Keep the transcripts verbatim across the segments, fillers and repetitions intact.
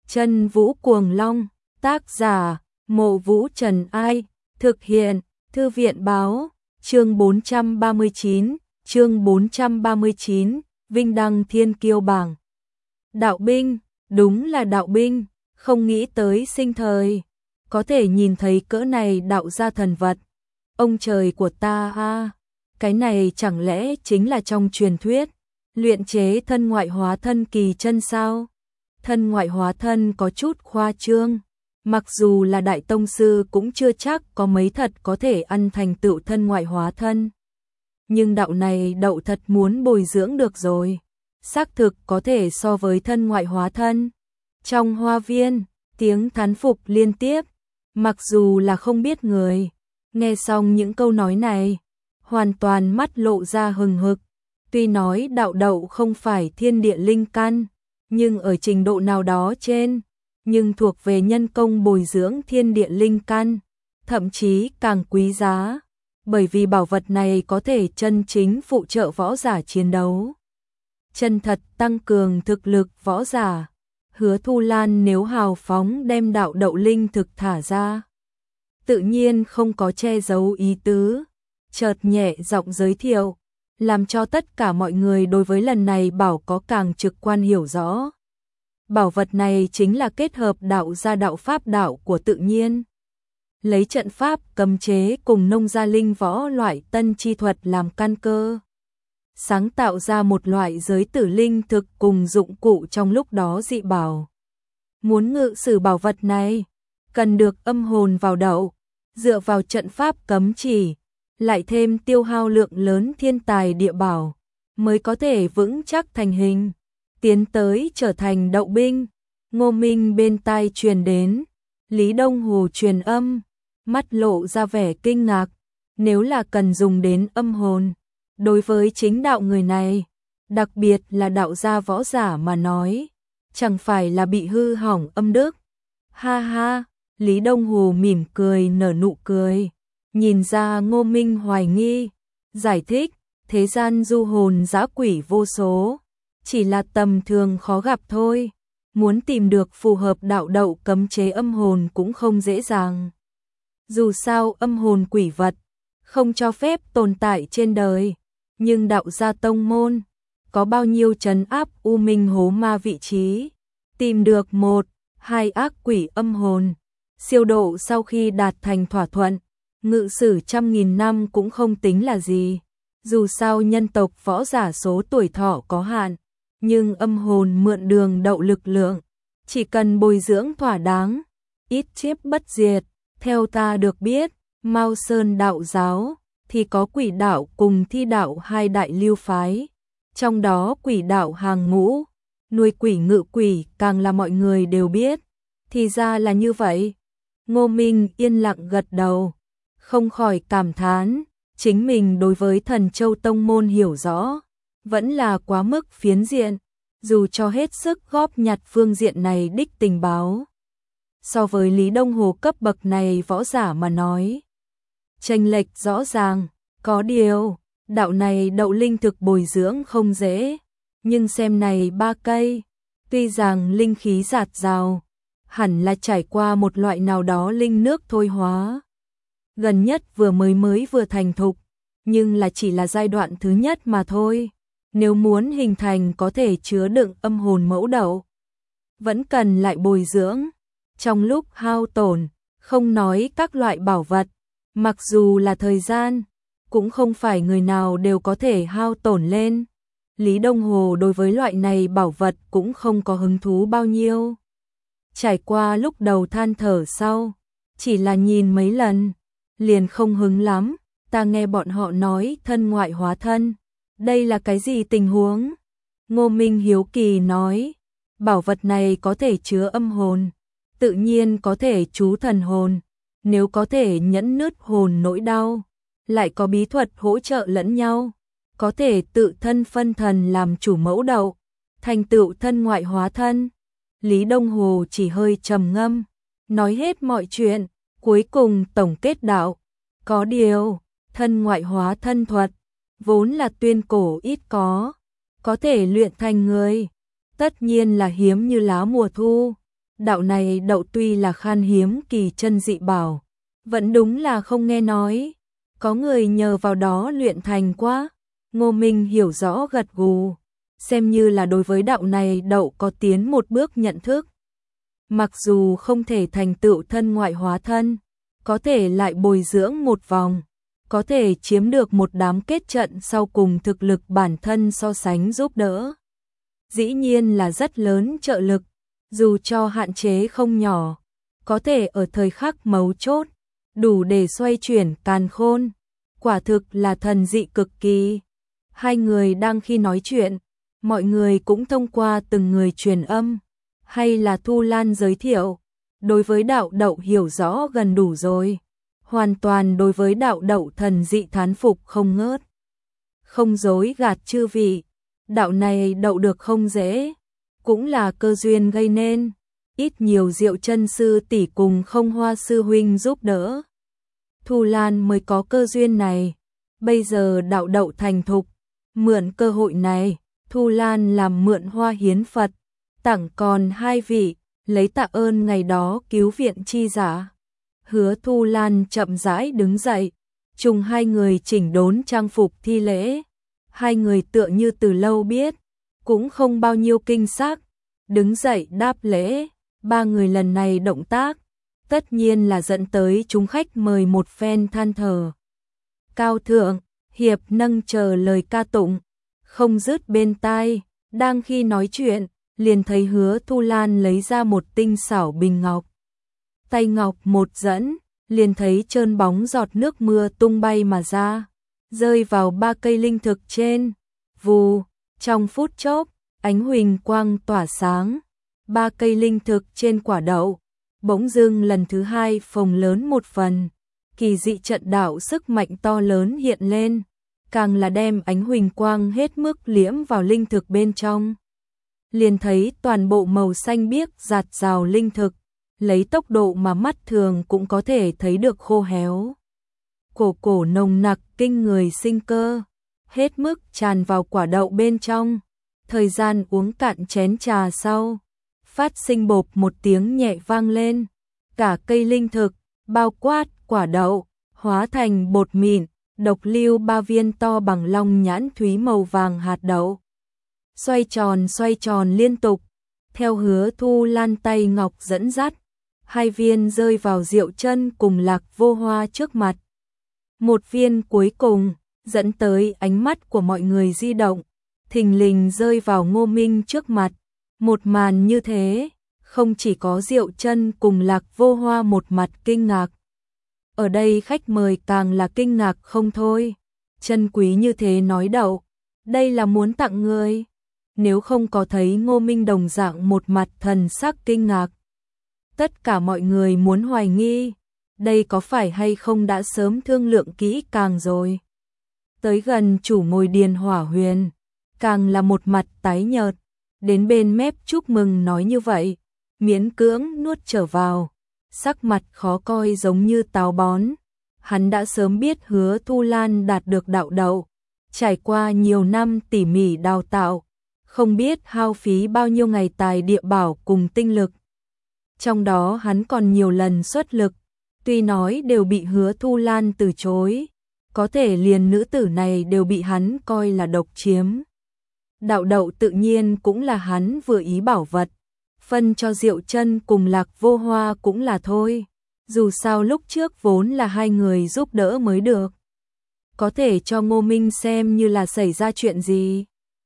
Chân Vũ Cuồng Long, tác giả, Mộ Vũ Trần Ai, thực hiện, Thư viện báo, chương bốn trăm ba mươi chín, chương bốn trăm ba mươi chín, Vinh Đăng Thiên Kiêu Bảng. Đạo binh, đúng là đạo binh, không nghĩ tới sinh thời, có thể nhìn thấy cỡ này đạo gia thần vật. Ông trời của ta ha, cái này chẳng lẽ chính là trong truyền thuyết, luyện chế thân ngoại hóa thân kỳ chân sao? Thân ngoại hóa thân có chút khoa trương, mặc dù là đại tông sư cũng chưa chắc có mấy thật có thể ăn thành tựu thân ngoại hóa thân. Nhưng đạo này đậu thật muốn bồi dưỡng được rồi, xác thực có thể so với thân ngoại hóa thân. Trong hoa viên, tiếng thán phục liên tiếp, mặc dù là không biết người, nghe xong những câu nói này, hoàn toàn mắt lộ ra hừng hực. Tuy nói đạo đậu không phải thiên địa linh căn, nhưng ở trình độ nào đó trên, nhưng thuộc về nhân công bồi dưỡng thiên địa linh căn, thậm chí càng quý giá, bởi vì bảo vật này có thể chân chính phụ trợ võ giả chiến đấu, chân thật tăng cường thực lực võ giả. Hứa Thu Lan nếu hào phóng đem đạo đậu linh thực thả ra, tự nhiên không có che giấu ý tứ, chợt nhẹ giọng giới thiệu, làm cho tất cả mọi người đối với lần này bảo có càng trực quan hiểu rõ. Bảo vật này chính là kết hợp đạo gia đạo pháp đạo của tự nhiên, lấy trận pháp cấm chế cùng nông gia linh võ loại tân chi thuật làm căn cơ, sáng tạo ra một loại giới tử linh thực cùng dụng cụ trong lúc đó dị bảo. Muốn ngự sử bảo vật này, cần được âm hồn vào đậu, dựa vào trận pháp cấm chỉ, lại thêm tiêu hao lượng lớn thiên tài địa bảo, mới có thể vững chắc thành hình, tiến tới trở thành đậu binh. Ngô Minh bên tai truyền đến, Lý Đông Hồ truyền âm, mắt lộ ra vẻ kinh ngạc, nếu là cần dùng đến âm hồn, đối với chính đạo người này, đặc biệt là đạo gia võ giả mà nói, chẳng phải là bị hư hỏng âm đức. Ha ha, Lý Đông Hồ mỉm cười nở nụ cười, nhìn ra Ngô Minh hoài nghi, giải thích, thế gian du hồn dã quỷ vô số, chỉ là tầm thường khó gặp thôi, muốn tìm được phù hợp đạo đậu cấm chế âm hồn cũng không dễ dàng. Dù sao âm hồn quỷ vật, không cho phép tồn tại trên đời, nhưng đạo gia tông môn, có bao nhiêu trấn áp u minh hố ma vị trí, tìm được một, hai ác quỷ âm hồn, siêu độ sau khi đạt thành thỏa thuận, ngự sử trăm nghìn năm cũng không tính là gì. Dù sao nhân tộc võ giả số tuổi thọ có hạn, nhưng âm hồn mượn đường đậu lực lượng, chỉ cần bồi dưỡng thỏa đáng, ít chiếp bất diệt. Theo ta được biết, Mao Sơn đạo giáo thì có quỷ đạo cùng thi đạo hai đại lưu phái, trong đó quỷ đạo hàng ngũ, nuôi quỷ ngự quỷ càng là mọi người đều biết. Thì ra là như vậy. Ngô Minh yên lặng gật đầu, không khỏi cảm thán, chính mình đối với Thần Châu tông môn hiểu rõ, vẫn là quá mức phiến diện, dù cho hết sức góp nhặt phương diện này đích tình báo. So với Lý Đông Hồ cấp bậc này võ giả mà nói, chênh lệch rõ ràng, có điều, đạo này đậu linh thực bồi dưỡng không dễ, nhưng xem này ba cây, tuy rằng linh khí dạt dào, hẳn là trải qua một loại nào đó linh nước thôi hóa. Gần nhất vừa mới mới vừa thành thục, nhưng là chỉ là giai đoạn thứ nhất mà thôi. Nếu muốn hình thành có thể chứa đựng âm hồn mẫu đậu, vẫn cần lại bồi dưỡng. Trong lúc hao tổn, không nói các loại bảo vật, mặc dù là thời gian, cũng không phải người nào đều có thể hao tổn lên. Lý Đông Hồ đối với loại này bảo vật cũng không có hứng thú bao nhiêu. Trải qua lúc đầu than thở sau, chỉ là nhìn mấy lần, liền không hứng lắm. Ta nghe bọn họ nói thân ngoại hóa thân, đây là cái gì tình huống? Ngô Minh hiếu kỳ nói, bảo vật này có thể chứa âm hồn, tự nhiên có thể trú thần hồn, nếu có thể nhẫn nứt hồn nỗi đau, lại có bí thuật hỗ trợ lẫn nhau, có thể tự thân phân thần làm chủ mẫu đậu, thành tựu thân ngoại hóa thân. Lý Đông Hồ chỉ hơi trầm ngâm, nói hết mọi chuyện, cuối cùng tổng kết đạo, có điều, thân ngoại hóa thân thuật, vốn là tuyên cổ ít có, có thể luyện thành người, tất nhiên là hiếm như lá mùa thu, đạo này đậu tuy là khan hiếm kỳ chân dị bảo, vẫn đúng là không nghe nói, có người nhờ vào đó luyện thành quá. Ngô Minh hiểu rõ gật gù, xem như là đối với đạo này đậu có tiến một bước nhận thức. Mặc dù không thể thành tựu thân ngoại hóa thân, có thể lại bồi dưỡng một vòng, có thể chiếm được một đám kết trận sau cùng thực lực bản thân so sánh giúp đỡ. Dĩ nhiên là rất lớn trợ lực, dù cho hạn chế không nhỏ, có thể ở thời khắc mấu chốt, đủ để xoay chuyển càn khôn, quả thực là thần dị cực kỳ. Hai người đang khi nói chuyện, mọi người cũng thông qua từng người truyền âm, hay là Thu Lan giới thiệu, đối với đạo đậu hiểu rõ gần đủ rồi, hoàn toàn đối với đạo đậu thần dị thán phục không ngớt. Không dối gạt chư vị, đạo này đậu được không dễ, cũng là cơ duyên gây nên, ít nhiều Diệu chân sư tỷ cùng Không Hoa sư huynh giúp đỡ. Thu Lan mới có cơ duyên này, bây giờ đạo đậu thành thục, mượn cơ hội này, Thu Lan làm mượn hoa hiến Phật, tặng còn hai vị, lấy tạ ơn ngày đó cứu viện chi giả. Hứa Thu Lan chậm rãi đứng dậy, trùng hai người chỉnh đốn trang phục thi lễ. Hai người tựa như từ lâu biết, cũng không bao nhiêu kinh sắc, đứng dậy đáp lễ. Ba người lần này động tác, tất nhiên là dẫn tới chúng khách mời một phen than thở. Cao thượng, hiệp nâng chờ lời ca tụng, không dứt bên tai, đang khi nói chuyện, liền thấy Hứa Thu Lan lấy ra một tinh xảo bình ngọc. Tay ngọc một dẫn, liền thấy trơn bóng giọt nước mưa tung bay mà ra, rơi vào ba cây linh thực trên. Vù, trong phút chốc, ánh huỳnh quang tỏa sáng, ba cây linh thực trên quả đậu bỗng dưng lần thứ hai phồng lớn một phần, kỳ dị trận đạo sức mạnh to lớn hiện lên, càng là đem ánh huỳnh quang hết mức liễm vào linh thực bên trong. Liền thấy toàn bộ màu xanh biếc rạt rào linh thực, lấy tốc độ mà mắt thường cũng có thể thấy được khô héo. Cổ cổ nồng nặc kinh người sinh cơ, hết mức tràn vào quả đậu bên trong. Thời gian uống cạn chén trà sau, phát sinh bộp một tiếng nhẹ vang lên, cả cây linh thực, bao quát quả đậu, hóa thành bột mịn, độc lưu ba viên to bằng long nhãn thúy màu vàng hạt đậu. Xoay tròn xoay tròn liên tục, theo Hứa Thu Lan tay ngọc dẫn dắt, hai viên rơi vào Diệu chân cùng Lạc Vô Hoa trước mặt. Một viên cuối cùng, dẫn tới ánh mắt của mọi người di động, thình lình rơi vào Ngô Minh trước mặt. Một màn như thế, không chỉ có Diệu chân cùng Lạc Vô Hoa một mặt kinh ngạc. Ở đây khách mời càng là kinh ngạc không thôi. Chân quý như thế nói đậu, đây là muốn tặng người. Nếu không có thấy Ngô Minh đồng dạng một mặt thần sắc kinh ngạc, tất cả mọi người muốn hoài nghi, đây có phải hay không đã sớm thương lượng kỹ càng rồi. Tới gần chủ ngồi điền hỏa huyền, càng là một mặt tái nhợt, đến bên mép chúc mừng nói như vậy, miễn cưỡng nuốt trở vào, sắc mặt khó coi giống như táo bón. Hắn đã sớm biết Hứa Thu Lan đạt được đạo đậu, trải qua nhiều năm tỉ mỉ đào tạo, không biết hao phí bao nhiêu ngày tài địa bảo cùng tinh lực. Trong đó hắn còn nhiều lần xuất lực, tuy nói đều bị Hứa Thu Lan từ chối, có thể liền nữ tử này đều bị hắn coi là độc chiếm. Đạo đậu tự nhiên cũng là hắn vừa ý bảo vật, phân cho Diệu chân cùng Lạc Vô Hoa cũng là thôi, dù sao lúc trước vốn là hai người giúp đỡ mới được. Có thể cho Ngô Minh xem như là xảy ra chuyện gì.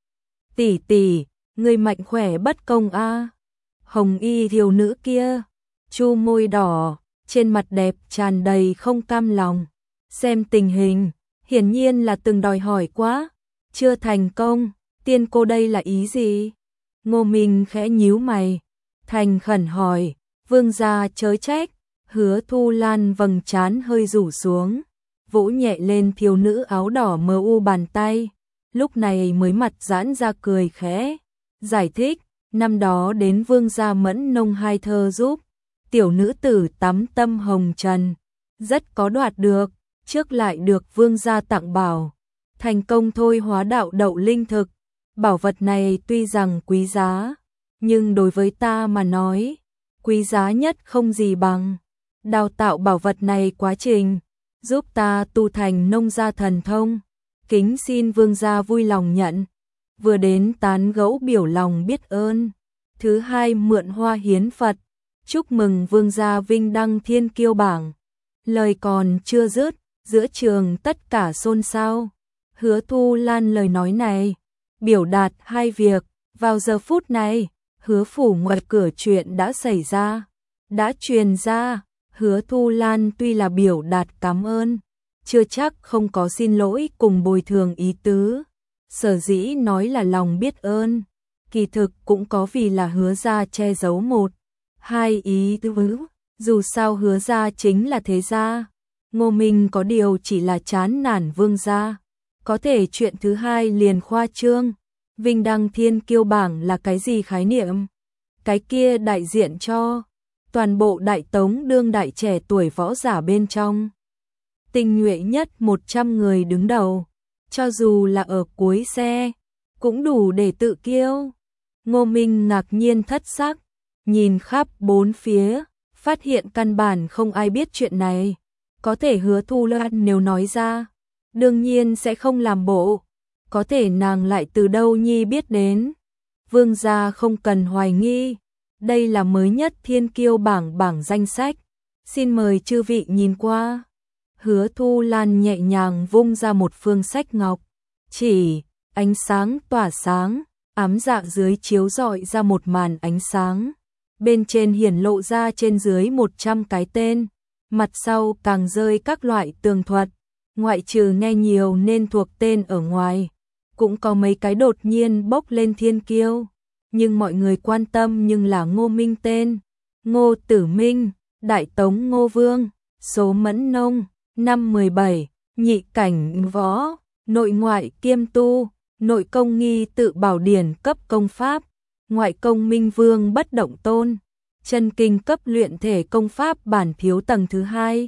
Tỷ tỷ, người mạnh khỏe bất công a. À. Hồng y thiếu nữ kia, chu môi đỏ, trên mặt đẹp tràn đầy không cam lòng. Xem tình hình, hiển nhiên là từng đòi hỏi quá, chưa thành công, tiên cô đây là ý gì? Ngô Minh khẽ nhíu mày, thành khẩn hỏi, vương gia chớ trách. Hứa Thu Lan vầng trán hơi rủ xuống, vỗ nhẹ lên thiếu nữ áo đỏ mờ u bàn tay, lúc này mới mặt giãn ra cười khẽ, giải thích, năm đó đến vương gia mẫn nông hai thơ giúp, tiểu nữ tử tắm tâm hồng trần, rất có đoạt được, trước lại được vương gia tặng bảo, thành công thôi hóa đạo đậu linh thực, bảo vật này tuy rằng quý giá, nhưng đối với ta mà nói, quý giá nhất không gì bằng đào tạo bảo vật này quá trình, giúp ta tu thành nông gia thần thông, kính xin vương gia vui lòng nhận. Vừa đến tán gẫu biểu lòng biết ơn, thứ hai mượn hoa hiến Phật, chúc mừng vương gia vinh đăng thiên kiêu bảng. Lời còn chưa dứt, giữa trường tất cả xôn xao. Hứa Thu Lan lời nói này biểu đạt hai việc, vào giờ phút này, Hứa phủ ngoài cửa chuyện đã xảy ra, đã truyền ra. Hứa Thu Lan tuy là biểu đạt cảm ơn, chưa chắc không có xin lỗi cùng bồi thường ý tứ. Sở dĩ nói là lòng biết ơn, kỳ thực cũng có vì là Hứa gia che giấu một, hai ý tứ. Dù sao Hứa gia chính là thế gia, Ngô Minh có điều chỉ là chán nản vương gia. Có thể chuyện thứ hai liền khoa trương, vinh đăng thiên kiêu bảng là cái gì khái niệm? Cái kia đại diện cho toàn bộ Đại Tống đương đại trẻ tuổi võ giả bên trong. Tinh nhuệ nhất một trăm người đứng đầu, cho dù là ở cuối xe, cũng đủ để tự kiêu. Ngô Minh ngạc nhiên thất sắc, nhìn khắp bốn phía, phát hiện căn bản không ai biết chuyện này. Có thể Hứa Thu Lan nếu nói ra, đương nhiên sẽ không làm bộ. Có thể nàng lại từ đâu nhi biết đến. Vương gia không cần hoài nghi, đây là mới nhất thiên kiêu bảng bảng danh sách. Xin mời chư vị nhìn qua. Hứa Thu Lan nhẹ nhàng vung ra một phương sách ngọc, chỉ, ánh sáng tỏa sáng, ám dạ dưới chiếu rọi ra một màn ánh sáng. Bên trên hiển lộ ra trên dưới một trăm cái tên, mặt sau càng rơi các loại tường thuật, ngoại trừ nghe nhiều nên thuộc tên ở ngoài. Cũng có mấy cái đột nhiên bốc lên thiên kiêu, nhưng mọi người quan tâm nhưng là Ngô Minh tên. Ngô Tử Minh, Đại Tống Ngô Vương, số Mẫn Nông, năm mười bảy, nhị cảnh võ, nội ngoại kiêm tu, nội công nghi tự bảo điển cấp công pháp, ngoại công Minh Vương bất động tôn, chân kinh cấp luyện thể công pháp bản thiếu tầng thứ hai.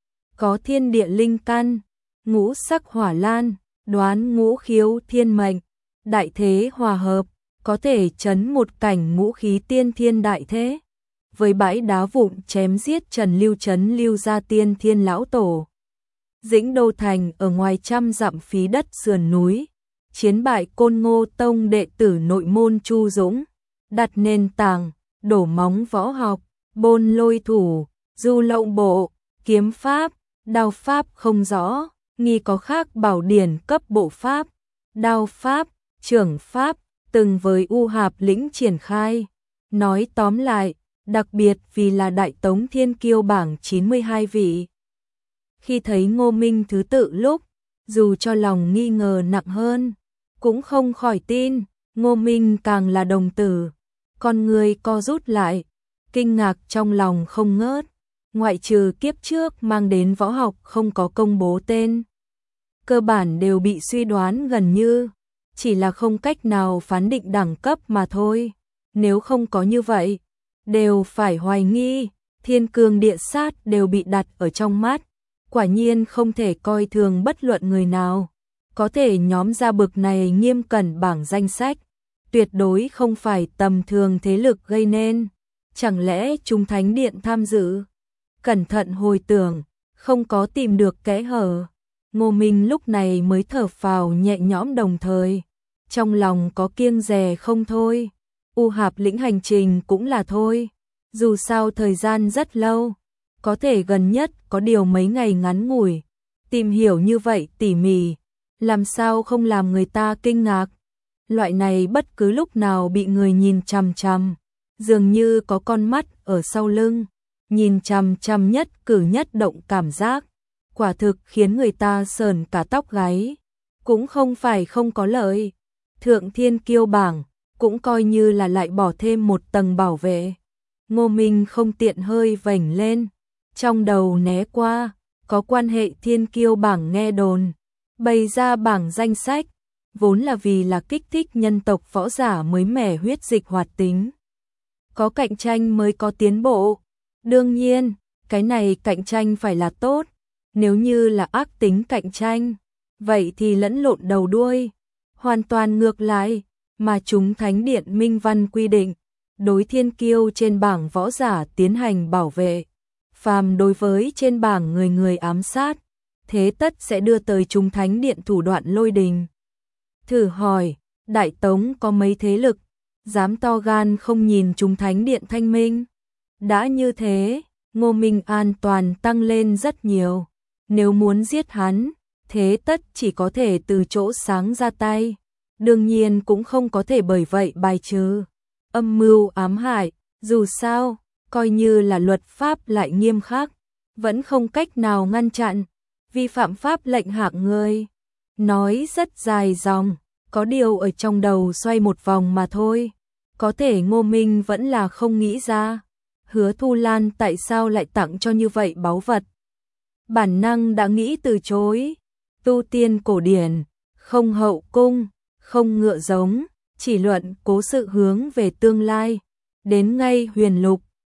Có thiên địa linh căn, ngũ sắc hỏa lan, đoán ngũ khiếu thiên mệnh, đại thế hòa hợp, có thể chấn một cảnh ngũ khí tiên thiên đại thế. Với bãi đá vụn chém giết Trần Lưu Chấn Lưu gia tiên thiên lão tổ. Dĩnh Đô Thành ở ngoài trăm dặm phí đất sườn núi, chiến bại Côn Ngô Tông đệ tử nội môn Chu Dũng, đặt nền tảng, đổ móng võ học, bôn lôi thủ, du lộng bộ, kiếm pháp, đao pháp không rõ, nghi có khác bảo điển cấp bộ pháp, đao pháp, trưởng pháp, từng với U Hạp lĩnh triển khai. Nói tóm lại, đặc biệt vì là Đại Tống thiên kiêu bảng chín mươi hai vị. Khi thấy Ngô Minh thứ tự lúc, dù cho lòng nghi ngờ nặng hơn, cũng không khỏi tin. Ngô Minh càng là đồng tử, con người co rút lại, kinh ngạc trong lòng không ngớt. Ngoại trừ kiếp trước mang đến võ học không có công bố tên, cơ bản đều bị suy đoán gần như, chỉ là không cách nào phán định đẳng cấp mà thôi. Nếu không có như vậy, đều phải hoài nghi, thiên cương địa sát đều bị đặt ở trong mắt. Quả nhiên không thể coi thường bất luận người nào. Có thể nhóm ra bực này nghiêm cẩn bảng danh sách, tuyệt đối không phải tầm thường thế lực gây nên. Chẳng lẽ chúng thánh điện tham dự? Cẩn thận hồi tưởng, không có tìm được kẽ hở. Ngô Minh lúc này mới thở phào nhẹ nhõm, đồng thời trong lòng có kiêng dè không thôi. U Hạp lĩnh hành trình cũng là thôi, dù sao thời gian rất lâu, có thể gần nhất có điều mấy ngày ngắn ngủi. Tìm hiểu như vậy tỉ mỉ, làm sao không làm người ta kinh ngạc. Loại này bất cứ lúc nào bị người nhìn chằm chằm, dường như có con mắt ở sau lưng, nhìn chằm chằm nhất cử nhất động cảm giác, quả thực khiến người ta sờn cả tóc gáy. Cũng không phải không có lợi, Thượng Thiên Kiêu bảng cũng coi như là lại bỏ thêm một tầng bảo vệ. Ngô Minh không tiện hơi vểnh lên, trong đầu né qua, có quan hệ Thiên Kiêu bảng nghe đồn, bày ra bảng danh sách, vốn là vì là kích thích nhân tộc võ giả mới mẻ huyết dịch hoạt tính. Có cạnh tranh mới có tiến bộ. Đương nhiên, cái này cạnh tranh phải là tốt, nếu như là ác tính cạnh tranh, vậy thì lẫn lộn đầu đuôi, hoàn toàn ngược lại. Mà chúng thánh điện minh văn quy định, đối thiên kiêu trên bảng võ giả tiến hành bảo vệ. Phàm đối với trên bảng người người ám sát, thế tất sẽ đưa tới Trung Thánh Điện thủ đoạn lôi đình. Thử hỏi, Đại Tống có mấy thế lực, dám to gan không nhìn Trung Thánh Điện thanh minh? Đã như thế, Ngô Minh an toàn tăng lên rất nhiều. Nếu muốn giết hắn, thế tất chỉ có thể từ chỗ sáng ra tay. Đương nhiên cũng không có thể bởi vậy bài trừ âm mưu ám hại, dù sao, coi như là luật pháp lại nghiêm khắc, vẫn không cách nào ngăn chặn, vi phạm pháp lệnh hạng người. Nói rất dài dòng, có điều ở trong đầu xoay một vòng mà thôi. Có thể Ngô Minh vẫn là không nghĩ ra, Hứa Thu Lan tại sao lại tặng cho như vậy báu vật. Bản năng đã nghĩ từ chối, tu tiên cổ điển, không hậu cung, không ngựa giống, chỉ luận cố sự hướng về tương lai. Đến ngay huyền lục,